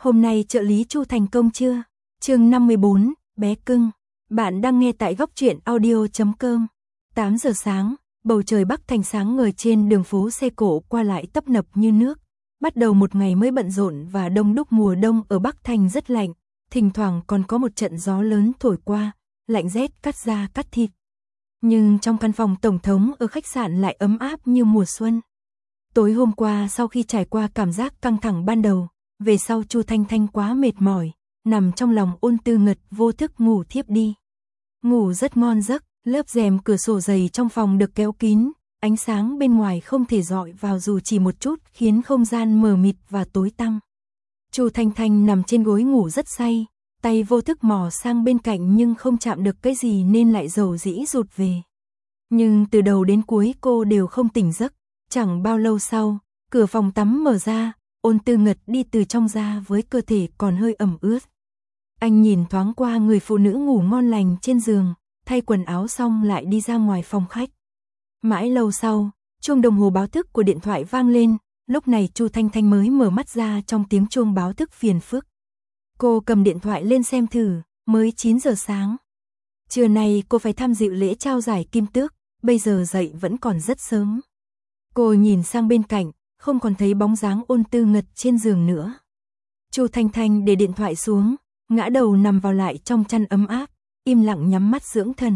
Hôm nay trợ lý Chu thành công chưa? Chương 54, bé cưng. Bạn đang nghe tại góc truyện audio.com. 8 giờ sáng, bầu trời Bắc Thành sáng ngời, trên đường phố xe cộ qua lại tấp nập như nước. Bắt đầu một ngày mới bận rộn và đông đúc. Mùa đông ở Bắc Thành rất lạnh, thỉnh thoảng còn có một trận gió lớn thổi qua, lạnh rét cắt da cắt thịt. Nhưng trong căn phòng tổng thống ở khách sạn lại ấm áp như mùa xuân. Tối hôm qua, sau khi trải qua cảm giác căng thẳng ban đầu, về sau Chu Thanh Thanh quá mệt mỏi, nằm trong lòng Ôn Tư Ngật vô thức ngủ thiếp đi. Ngủ rất ngon giấc, lớp rèm cửa sổ dày trong phòng được kéo kín, ánh sáng bên ngoài không thể dọi vào dù chỉ một chút, khiến không gian mờ mịt và tối tăm. Chu Thanh Thanh nằm trên gối ngủ rất say, tay vô thức mò sang bên cạnh nhưng không chạm được cái gì nên lại dầu dĩ rụt về. Nhưng từ đầu đến cuối cô đều không tỉnh giấc. Chẳng bao lâu sau, cửa phòng tắm mở ra, Ôn Tư Ngật đi từ trong ra với cơ thể còn hơi ẩm ướt. Anh nhìn thoáng qua người phụ nữ ngủ ngon lành trên giường, thay quần áo xong lại đi ra ngoài phòng khách. Mãi lâu sau, chuông đồng hồ báo thức của điện thoại vang lên, lúc này Chu Thanh Thanh mới mở mắt ra trong tiếng chuông báo thức phiền phức. Cô cầm điện thoại lên xem thử, mới 9 giờ sáng. Trưa nay cô phải tham dự lễ trao giải Kim Tước, bây giờ dậy vẫn còn rất sớm. Cô nhìn sang bên cạnh, không còn thấy bóng dáng Ôn Tư Ngật trên giường nữa. Chu Thanh Thanh để điện thoại xuống, ngã đầu nằm vào lại trong chăn ấm áp, im lặng nhắm mắt dưỡng thần.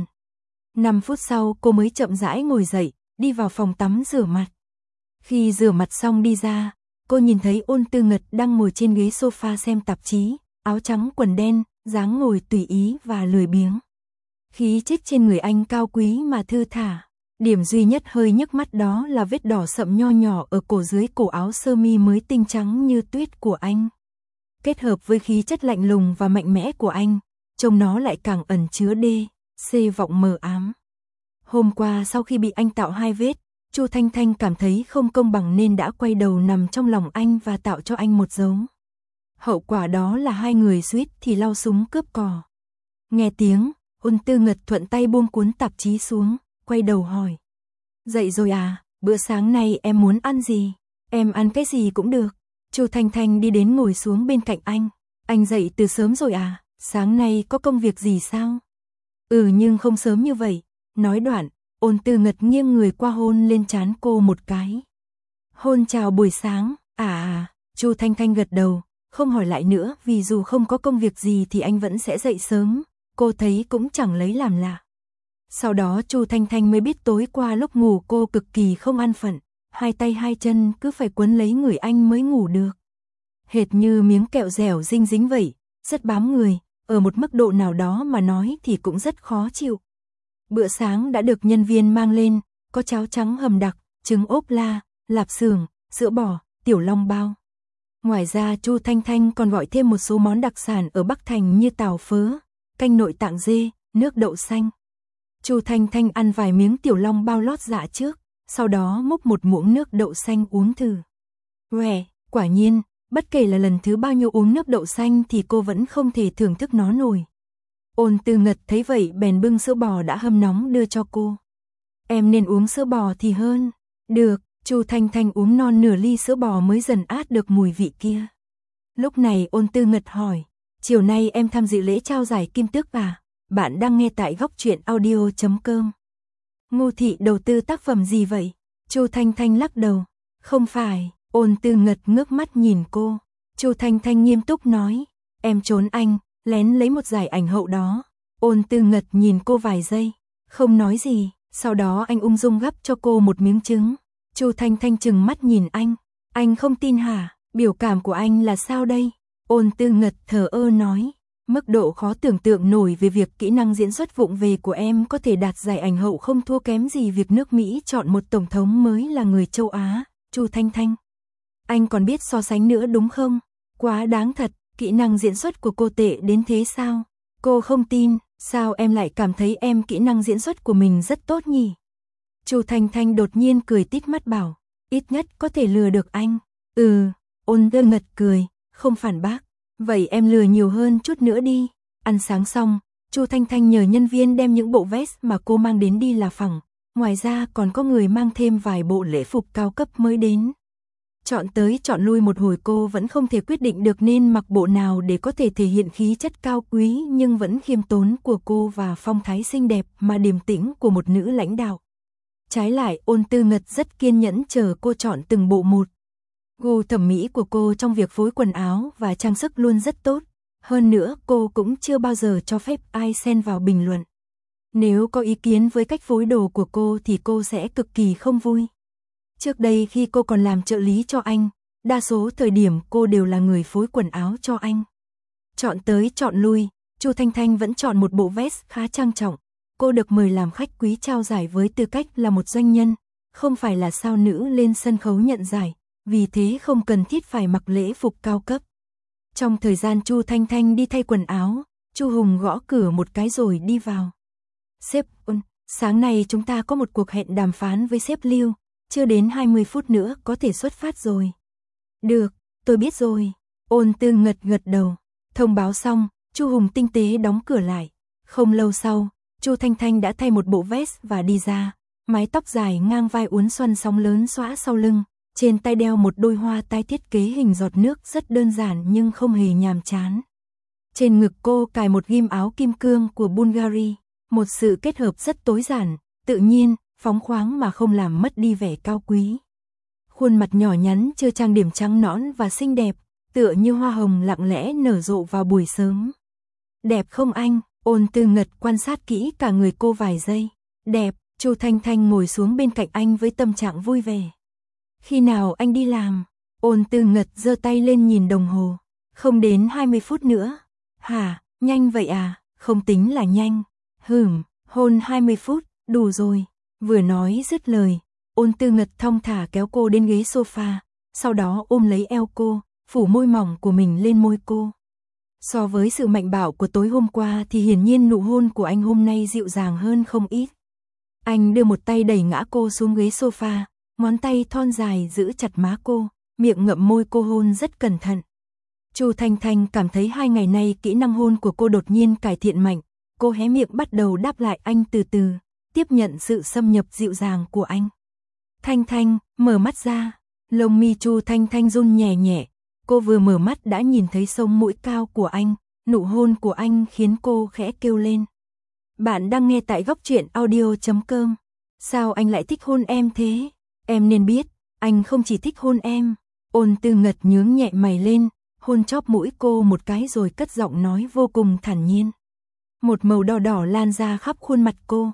5 phút sau cô mới chậm rãi ngồi dậy, đi vào phòng tắm rửa mặt. Khi rửa mặt xong đi ra, cô nhìn thấy Ôn Tư Ngật đang ngồi trên ghế sofa xem tạp chí, áo trắng quần đen, dáng ngồi tùy ý và lười biếng. Khí chất trên người anh cao quý mà thư thả. Điểm duy nhất hơi nhức mắt đó là vết đỏ sậm nho nhỏ ở cổ dưới cổ áo sơ mi mới tinh trắng như tuyết của anh. Kết hợp với khí chất lạnh lùng và mạnh mẽ của anh, trông nó lại càng ẩn chứa vọng mờ ám. Hôm qua sau khi bị anh tạo 2 vết, Chu Thanh Thanh cảm thấy không công bằng nên đã quay đầu nằm trong lòng anh và tạo cho anh một dấu. Hậu quả đó là hai người suýt thì lao súng cướp cò. Nghe tiếng, Ôn Tư Ngật thuận tay buông cuốn tạp chí xuống, quay đầu hỏi. Dậy rồi à, bữa sáng nay em muốn ăn gì? Em ăn cái gì cũng được. Chu Thanh Thanh đi đến ngồi xuống bên cạnh anh. Anh dậy từ sớm rồi à, sáng nay có công việc gì sao? Nhưng không sớm như vậy. Nói đoạn, Ôn Tư Ngật nghiêng người qua hôn lên trán cô một cái. Hôn chào buổi sáng, Chu Thanh Thanh gật đầu, không hỏi lại nữa vì dù không có công việc gì thì anh vẫn sẽ dậy sớm, cô thấy cũng chẳng lấy làm lạ. Sau đó Chu Thanh Thanh mới biết tối qua lúc ngủ cô cực kỳ không an phận, hai tay hai chân cứ phải quấn lấy người anh mới ngủ được. Hệt như miếng kẹo dẻo dinh dính vậy, rất bám người, ở một mức độ nào đó mà nói thì cũng rất khó chịu. Bữa sáng đã được nhân viên mang lên, có cháo trắng hầm đặc, trứng ốp la, lạp xưởng, sữa bò, tiểu long bao. Ngoài ra Chu Thanh Thanh còn gọi thêm một số món đặc sản ở Bắc Thành như tàu phớ, canh nội tạng dê, nước đậu xanh. Chu Thanh Thanh ăn vài miếng tiểu long bao lót dạ trước, sau đó múc một muỗng nước đậu xanh uống thử. Quả nhiên, bất kể là lần thứ bao nhiêu uống nước đậu xanh thì cô vẫn không thể thưởng thức nó nổi. Ôn Tư Ngật thấy vậy bèn bưng sữa bò đã hâm nóng đưa cho cô. Em nên uống sữa bò thì hơn. Được, Chu Thanh Thanh uống non nửa ly sữa bò mới dần át được mùi vị kia. Lúc này Ôn Tư Ngật hỏi, chiều nay em tham dự lễ trao giải Kim Tước à? Bạn đang nghe tại góc truyện audio.com. Ngô Thị đầu tư tác phẩm gì vậy? Chu Thanh Thanh lắc đầu. Không phải. Ôn Tư Ngật ngước mắt nhìn cô. Chu Thanh Thanh nghiêm túc nói, em trốn anh, lén lấy một giải ảnh hậu đó. Ôn Tư Ngật nhìn cô vài giây, không nói gì, sau đó anh ung dung gắp cho cô một miếng trứng. Chu Thanh Thanh trừng mắt nhìn anh không tin hả? Biểu cảm của anh là sao đây? Ôn Tư Ngật thờ ơ nói, mức độ khó tưởng tượng nổi về việc kỹ năng diễn xuất vụng về của em có thể đạt giải ảnh hậu không thua kém gì việc nước Mỹ chọn một tổng thống mới là người châu Á. Chu Thanh Thanh, anh còn biết so sánh nữa đúng không? Quá đáng thật, kỹ năng diễn xuất của cô tệ đến thế sao? Cô không tin, sao em lại cảm thấy kỹ năng diễn xuất của mình rất tốt nhỉ? Chu Thanh Thanh đột nhiên cười tít mắt bảo, ít nhất có thể lừa được anh. Ôn Tư Ngật cười, không phản bác. Vậy em lừa nhiều hơn chút nữa đi. Ăn sáng xong, Chu Thanh Thanh nhờ nhân viên đem những bộ vest mà cô mang đến đi là phẳng. Ngoài ra còn có người mang thêm vài bộ lễ phục cao cấp mới đến. Chọn tới chọn lui một hồi cô vẫn không thể quyết định được nên mặc bộ nào để có thể thể hiện khí chất cao quý nhưng vẫn khiêm tốn của cô và phong thái xinh đẹp mà điềm tĩnh của một nữ lãnh đạo. Trái lại, Ôn Tư Ngật rất kiên nhẫn chờ cô chọn từng bộ một. Gu thẩm mỹ của cô trong việc phối quần áo và trang sức luôn rất tốt. Hơn nữa, cô cũng chưa bao giờ cho phép ai xen vào bình luận. Nếu có ý kiến với cách phối đồ của cô thì cô sẽ cực kỳ không vui. Trước đây khi cô còn làm trợ lý cho anh, đa số thời điểm cô đều là người phối quần áo cho anh. Chọn tới chọn lui, Chu Thanh Thanh vẫn chọn một bộ vest khá trang trọng. Cô được mời làm khách quý trao giải với tư cách là một doanh nhân, không phải là sao nữ lên sân khấu nhận giải, vì thế không cần thiết phải mặc lễ phục cao cấp. Trong thời gian Chu Thanh Thanh đi thay quần áo, Chu Hùng gõ cửa một cái rồi đi vào. Sếp Ôn, sáng nay chúng ta có một cuộc hẹn đàm phán với sếp Lưu, chưa đến 20 phút nữa có thể xuất phát rồi. Được, tôi biết rồi. Ôn Tư Ngật gật đầu. Thông báo xong, Chu Hùng tinh tế đóng cửa lại. Không lâu sau, Chu Thanh Thanh đã thay một bộ vest và đi ra, mái tóc dài ngang vai uốn xoăn sóng lớn xõa sau lưng, trên tay đeo một đôi hoa tai thiết kế hình giọt nước rất đơn giản nhưng không hề nhàm chán. Trên ngực cô cài một ghim áo kim cương của Bulgari, một sự kết hợp rất tối giản, tự nhiên, phóng khoáng mà không làm mất đi vẻ cao quý. Khuôn mặt nhỏ nhắn chưa trang điểm trắng nõn và xinh đẹp, tựa như hoa hồng lặng lẽ nở rộ vào buổi sớm. Đẹp không anh? Ôn Tư Ngật quan sát kỹ cả người cô vài giây. Đẹp. Chu Thanh Thanh ngồi xuống bên cạnh anh với tâm trạng vui vẻ. Khi nào anh đi làm? Ôn Tư Ngật giơ tay lên nhìn đồng hồ. Không đến 20 phút nữa. Hả, nhanh vậy à? Không tính là nhanh. Hôn 20 phút, đủ rồi. Vừa nói dứt lời, Ôn Tư Ngật thong thả kéo cô đến ghế sofa, sau đó ôm lấy eo cô, phủ môi mỏng của mình lên môi cô. So với sự mạnh bạo của tối hôm qua thì hiển nhiên nụ hôn của anh hôm nay dịu dàng hơn không ít. Anh đưa một tay đẩy ngã cô xuống ghế sofa, ngón tay thon dài giữ chặt má cô, miệng ngậm môi cô hôn rất cẩn thận. Chu Thanh Thanh cảm thấy 2 ngày nay kỹ năng hôn của cô đột nhiên cải thiện mạnh, cô hé miệng bắt đầu đáp lại anh từ từ, tiếp nhận sự xâm nhập dịu dàng của anh. Thanh Thanh, mở mắt ra. Lông mi Chu Thanh Thanh run nhẹ nhẹ. Cô vừa mở mắt đã nhìn thấy sống mũi cao của anh, nụ hôn của anh khiến cô khẽ kêu lên. Bạn đang nghe tại goctruyện.audio.com. Sao anh lại thích hôn em thế? Em nên biết, anh không chỉ thích hôn em. Ôn Tư Ngật nhướng nhẹ mày lên, hôn chóp mũi cô một cái rồi cất giọng nói vô cùng thản nhiên. Một màu đỏ đỏ lan ra khắp khuôn mặt cô.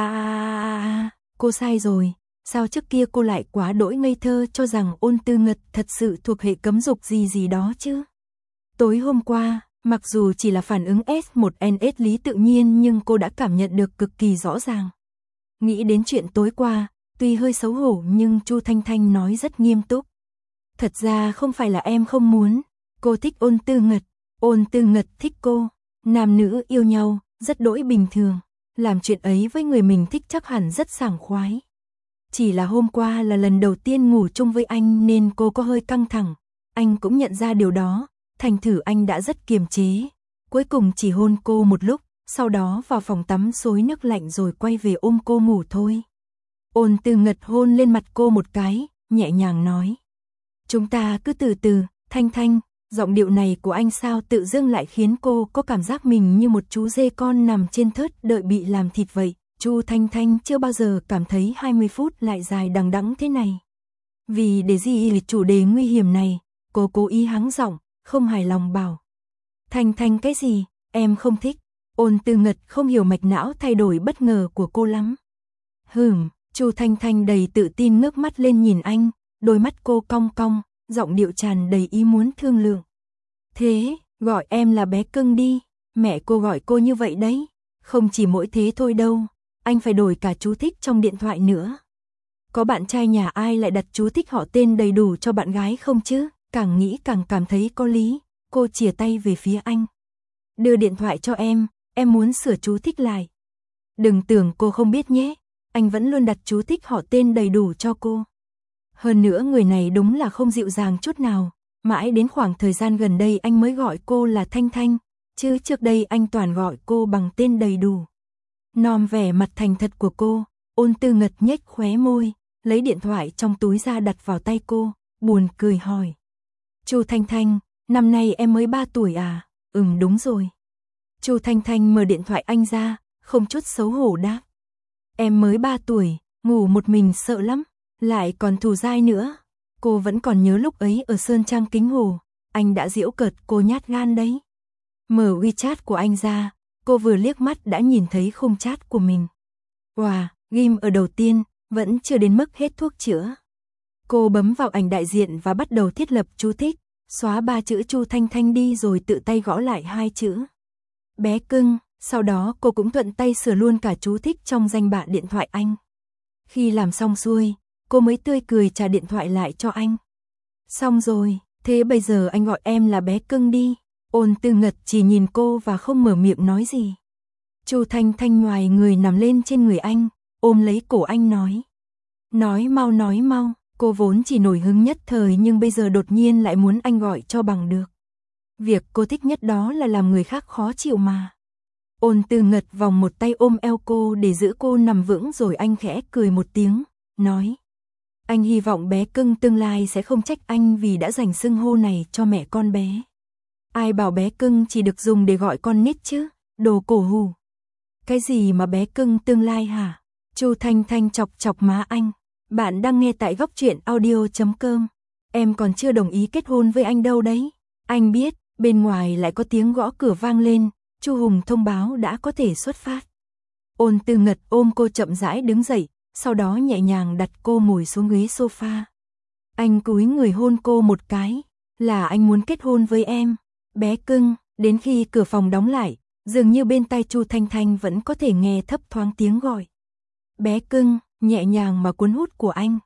Cô sai rồi. Sao trước kia cô lại quá đỗi ngây thơ cho rằng Ôn Tư Ngật thật sự thuộc hệ cấm dục gì đó chứ? Tối hôm qua, mặc dù chỉ là phản ứng S1NS lý tự nhiên nhưng cô đã cảm nhận được cực kỳ rõ ràng. Nghĩ đến chuyện tối qua, tuy hơi xấu hổ nhưng Chu Thanh Thanh nói rất nghiêm túc. Thật ra không phải là em không muốn, cô thích Ôn Tư Ngật, Ôn Tư Ngật thích cô, nam nữ yêu nhau, rất đỗi bình thường, làm chuyện ấy với người mình thích chắc hẳn rất sảng khoái. Chỉ là hôm qua là lần đầu tiên ngủ chung với anh nên cô có hơi căng thẳng, anh cũng nhận ra điều đó, thành thử anh đã rất kiềm chế, cuối cùng chỉ hôn cô một lúc, sau đó vào phòng tắm xối nước lạnh rồi quay về ôm cô ngủ thôi. Ôn Tư Ngật hôn lên mặt cô một cái, nhẹ nhàng nói. Chúng ta cứ từ từ, Thanh Thanh, giọng điệu này của anh sao tự dưng lại khiến cô có cảm giác mình như một chú dê con nằm trên thớt đợi bị làm thịt vậy. Chu Thanh Thanh chưa bao giờ cảm thấy 20 phút lại dài đằng đẵng thế này. Vì để gì chủ đề nguy hiểm này, cô cố ý hắng giọng, không hài lòng bảo. Thanh Thanh cái gì, em không thích. Ôn Tư Ngật không hiểu mạch não thay đổi bất ngờ của cô lắm. Chu Thanh Thanh đầy tự tin ngước mắt lên nhìn anh, đôi mắt cô cong cong, giọng điệu tràn đầy ý muốn thương lượng. Thế, gọi em là bé cưng đi, mẹ cô gọi cô như vậy đấy, không chỉ mỗi thế thôi đâu. Anh phải đổi cả chú thích trong điện thoại nữa. Có bạn trai nhà ai lại đặt chú thích họ tên đầy đủ cho bạn gái không chứ? Càng nghĩ càng cảm thấy có lý. Cô chìa tay về phía anh. Đưa điện thoại cho em muốn sửa chú thích lại. Đừng tưởng cô không biết nhé, anh vẫn luôn đặt chú thích họ tên đầy đủ cho cô. Hơn nữa người này đúng là không dịu dàng chút nào. Mãi đến khoảng thời gian gần đây anh mới gọi cô là Thanh Thanh, chứ trước đây anh toàn gọi cô bằng tên đầy đủ. Nom vẻ mặt thành thật của cô, Ôn Tư Ngật nhếch khóe môi, lấy điện thoại trong túi ra đặt vào tay cô, buồn cười hỏi. Chu Thanh Thanh, năm nay em mới 3 tuổi à? Đúng rồi. Chu Thanh Thanh mở điện thoại anh ra, không chút xấu hổ đáp. Em mới 3 tuổi, ngủ một mình sợ lắm, lại còn thù dai nữa. Cô vẫn còn nhớ lúc ấy ở Sơn Trang Kính Hồ, anh đã giễu cợt cô nhát gan đấy. Mở WeChat của anh ra, cô vừa liếc mắt đã nhìn thấy khung chat của mình. Wow, ghim ở đầu tiên, vẫn chưa đến mức hết thuốc chữa. Cô bấm vào ảnh đại diện và bắt đầu thiết lập chú thích, xóa 3 chữ Chu Thanh Thanh đi rồi tự tay gõ lại 2 chữ. Bé cưng, sau đó cô cũng thuận tay sửa luôn cả chú thích trong danh bạ điện thoại anh. Khi làm xong xuôi, cô mới tươi cười trả điện thoại lại cho anh. Xong rồi, thế bây giờ anh gọi em là bé cưng đi. Ôn Tư Ngật chỉ nhìn cô và không mở miệng nói gì. Chu Thanh Thanh ngoài người nằm lên trên người anh, ôm lấy cổ anh nói. Nói mau, cô vốn chỉ nổi hứng nhất thời nhưng bây giờ đột nhiên lại muốn anh gọi cho bằng được. Việc cô thích nhất đó là làm người khác khó chịu mà. Ôn Tư Ngật vòng một tay ôm eo cô để giữ cô nằm vững rồi anh khẽ cười một tiếng, nói. Anh hy vọng bé cưng tương lai sẽ không trách anh vì đã dành xưng hô này cho mẹ con bé. Ai bảo bé cưng chỉ được dùng để gọi con nít chứ, đồ cổ hủ. Cái gì mà bé cưng tương lai hả? Chu Thanh Thanh chọc chọc má anh. Bạn đang nghe tại góc truyện audio.com. Em còn chưa đồng ý kết hôn với anh đâu đấy. Anh biết, bên ngoài lại có tiếng gõ cửa vang lên, Chu Hùng thông báo đã có thể xuất phát. Ôn Tư Ngật ôm cô chậm rãi đứng dậy, sau đó nhẹ nhàng đặt cô ngồi xuống ghế sofa. Anh cúi người hôn cô một cái, là anh muốn kết hôn với em. Bé cưng, đến khi cửa phòng đóng lại, dường như bên tai Chu Thanh Thanh vẫn có thể nghe thấp thoáng tiếng gọi. Bé cưng, nhẹ nhàng mà cuốn hút của anh.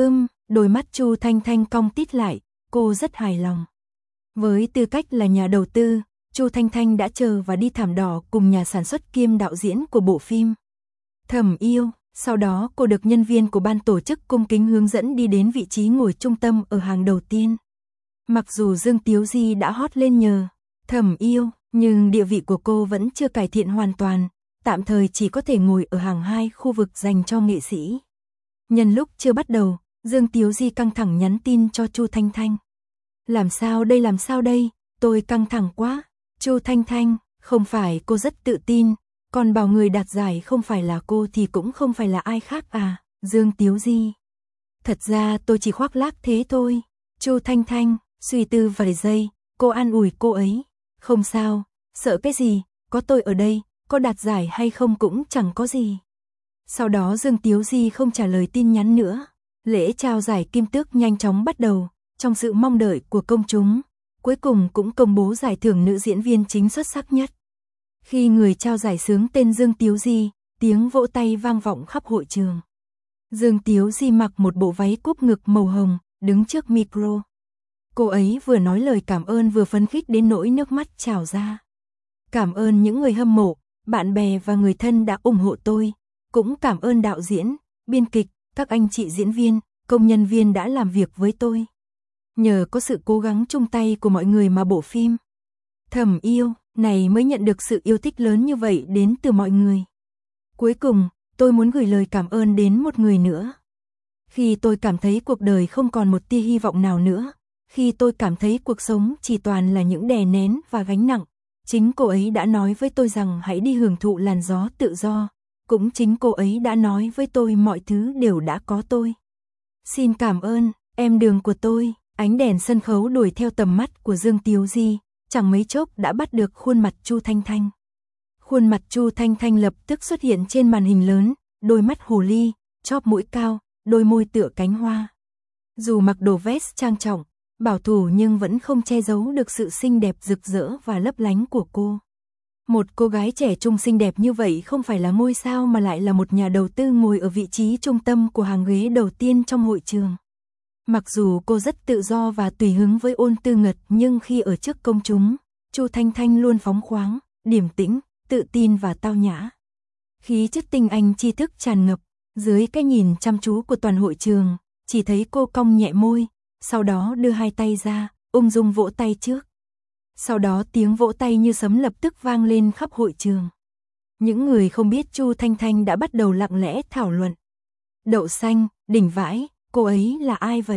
Đôi mắt Chu Thanh Thanh cong tít lại, cô rất hài lòng. Với tư cách là nhà đầu tư, Chu Thanh Thanh đã chờ và đi thảm đỏ cùng nhà sản xuất kiêm đạo diễn của bộ phim Thầm Yêu. Sau đó cô được nhân viên của ban tổ chức cung kính hướng dẫn đi đến vị trí ngồi trung tâm ở hàng đầu tiên. Mặc dù Dương Tiếu Di đã hot lên nhờ Thầm Yêu, nhưng địa vị của cô vẫn chưa cải thiện hoàn toàn, tạm thời chỉ có thể ngồi ở hàng 2 khu vực dành cho nghệ sĩ. Nhân lúc chưa bắt đầu, Dương Tiếu Di căng thẳng nhắn tin cho Chu Thanh Thanh. Làm sao đây, tôi căng thẳng quá. Chu Thanh Thanh, không phải cô rất tự tin, còn bảo người đạt giải không phải là cô thì cũng không phải là ai khác à, Dương Tiếu Di. Thật ra tôi chỉ khoác lác thế thôi. Chu Thanh Thanh, suy tư vài giây, cô an ủi cô ấy. Không sao, sợ cái gì, có tôi ở đây, có đạt giải hay không cũng chẳng có gì. Sau đó Dương Tiếu Di không trả lời tin nhắn nữa. Lễ trao giải Kim Tước nhanh chóng bắt đầu, trong sự mong đợi của công chúng. Cuối cùng cũng công bố giải thưởng nữ diễn viên chính xuất sắc nhất. Khi người trao giải xướng tên Dương Tiếu Di, tiếng vỗ tay vang vọng khắp hội trường. Dương Tiếu Di mặc một bộ váy cúp ngực màu hồng, đứng trước micro. Cô ấy vừa nói lời cảm ơn vừa phấn khích đến nỗi nước mắt trào ra. Cảm ơn những người hâm mộ, bạn bè và người thân đã ủng hộ tôi. Cũng cảm ơn đạo diễn, biên kịch, các anh chị diễn viên, công nhân viên đã làm việc với tôi. Nhờ có sự cố gắng chung tay của mọi người mà bộ phim Thầm Yêu này mới nhận được sự yêu thích lớn như vậy đến từ mọi người. Cuối cùng, tôi muốn gửi lời cảm ơn đến một người nữa. Khi tôi cảm thấy cuộc đời không còn một tia hy vọng nào nữa, khi tôi cảm thấy cuộc sống chỉ toàn là những đè nén và gánh nặng, chính cô ấy đã nói với tôi rằng hãy đi hưởng thụ làn gió tự do. Cũng chính cô ấy đã nói với tôi mọi thứ đều đã có tôi. Xin cảm ơn, em đường của tôi. Ánh đèn sân khấu đuổi theo tầm mắt của Dương Tiếu Di, chẳng mấy chốc đã bắt được khuôn mặt Chu Thanh Thanh. Khuôn mặt Chu Thanh Thanh lập tức xuất hiện trên màn hình lớn, đôi mắt hồ ly, chóp mũi cao, đôi môi tựa cánh hoa. Dù mặc đồ vest trang trọng, bảo thủ nhưng vẫn không che giấu được sự xinh đẹp rực rỡ và lấp lánh của cô. Một cô gái trẻ trung xinh đẹp như vậy không phải là ngôi sao mà lại là một nhà đầu tư ngồi ở vị trí trung tâm của hàng ghế đầu tiên trong hội trường. Mặc dù cô rất tự do và tùy hứng với Ôn Tư Ngật nhưng khi ở trước công chúng, Chu Thanh Thanh luôn phóng khoáng, điềm tĩnh, tự tin và tao nhã. Khí chất tinh anh tri thức tràn ngập, dưới cái nhìn chăm chú của toàn hội trường, chỉ thấy cô cong nhẹ môi, sau đó đưa hai tay ra, ung dung vỗ tay trước. Sau đó tiếng vỗ tay như sấm lập tức vang lên khắp hội trường. Những người không biết Chu Thanh Thanh đã bắt đầu lặng lẽ thảo luận. Đậu xanh, đỉnh vãi, cô ấy là ai vậy?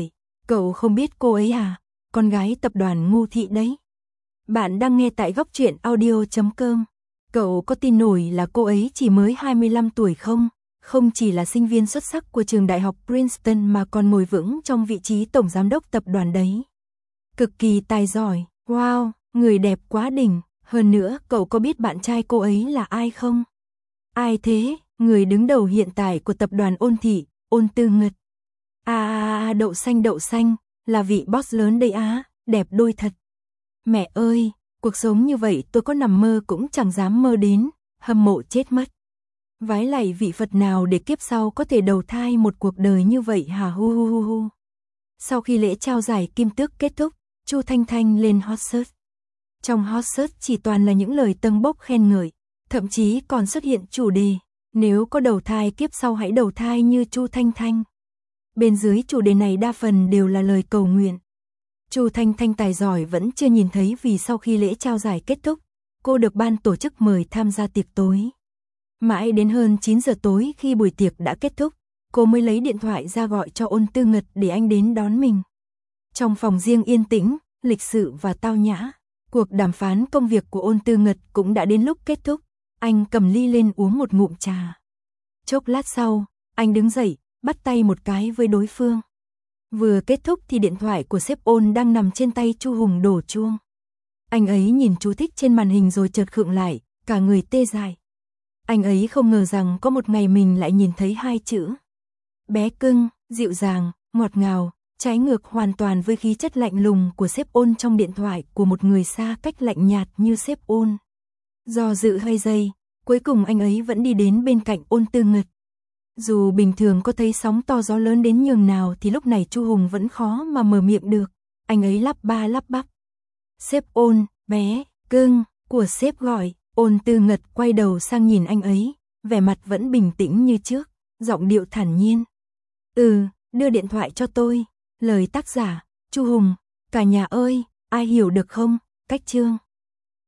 Cậu không biết cô ấy à? Con gái tập đoàn Ngô Thị đấy. Bạn đang nghe tại góc truyện audio.com. Cậu có tin nổi là cô ấy chỉ mới 25 tuổi không? Không chỉ là sinh viên xuất sắc của trường đại học Princeton mà còn ngồi vững trong vị trí tổng giám đốc tập đoàn đấy. Cực kỳ tài giỏi, wow, người đẹp quá đỉnh. Hơn nữa, cậu có biết bạn trai cô ấy là ai không? Ai thế? Người đứng đầu hiện tại của tập đoàn Ôn Thị, Ôn Tư Ngật. Đậu xanh, là vị boss lớn đây á, đẹp đôi thật. Mẹ ơi, cuộc sống như vậy tôi có nằm mơ cũng chẳng dám mơ đến, hâm mộ chết mất. Vái lạy vị Phật nào để kiếp sau có thể đầu thai một cuộc đời như vậy hả hu hu hu hu. Sau khi lễ trao giải Kim Tước kết thúc, Chu Thanh Thanh lên hot search. Trong hot search chỉ toàn là những lời tâng bốc khen ngợi, thậm chí còn xuất hiện chủ đề, nếu có đầu thai kiếp sau hãy đầu thai như Chu Thanh Thanh. Bên dưới chủ đề này đa phần đều là lời cầu nguyện. Chu Thanh Thanh tài giỏi vẫn chưa nhìn thấy vì sau khi lễ trao giải kết thúc, cô được ban tổ chức mời tham gia tiệc tối. Mãi đến hơn 9 giờ tối khi buổi tiệc đã kết thúc, cô mới lấy điện thoại ra gọi cho Ôn Tư Ngật để anh đến đón mình. Trong phòng riêng yên tĩnh, lịch sự và tao nhã, cuộc đàm phán công việc của Ôn Tư Ngật cũng đã đến lúc kết thúc. Anh cầm ly lên uống một ngụm trà. Chốc lát sau, anh đứng dậy, bắt tay một cái với đối phương. Vừa kết thúc thì điện thoại của sếp Ôn đang nằm trên tay Chu Hùng đổ chuông. Anh ấy nhìn chú thích trên màn hình rồi chợt khựng lại, cả người tê dại. Anh ấy không ngờ rằng có một ngày mình lại nhìn thấy hai chữ. Bé cưng, dịu dàng, ngọt ngào, trái ngược hoàn toàn với khí chất lạnh lùng của sếp Ôn trong điện thoại của một người xa cách lạnh nhạt như sếp Ôn. Do dự hơi giây, cuối cùng anh ấy vẫn đi đến bên cạnh Ôn Tư Ngật. Dù bình thường có thấy sóng to gió lớn đến nhường nào thì lúc này Chu Hùng vẫn khó mà mở miệng được. Anh ấy lắp ba lắp bắp. Sếp Ôn, bé, cưng, của sếp gọi. Ôn Tư Ngật quay đầu sang nhìn anh ấy, vẻ mặt vẫn bình tĩnh như trước, giọng điệu thản nhiên. Đưa điện thoại cho tôi. Lời tác giả, Chu Hùng. Cả nhà ơi, ai hiểu được không? Cách chương.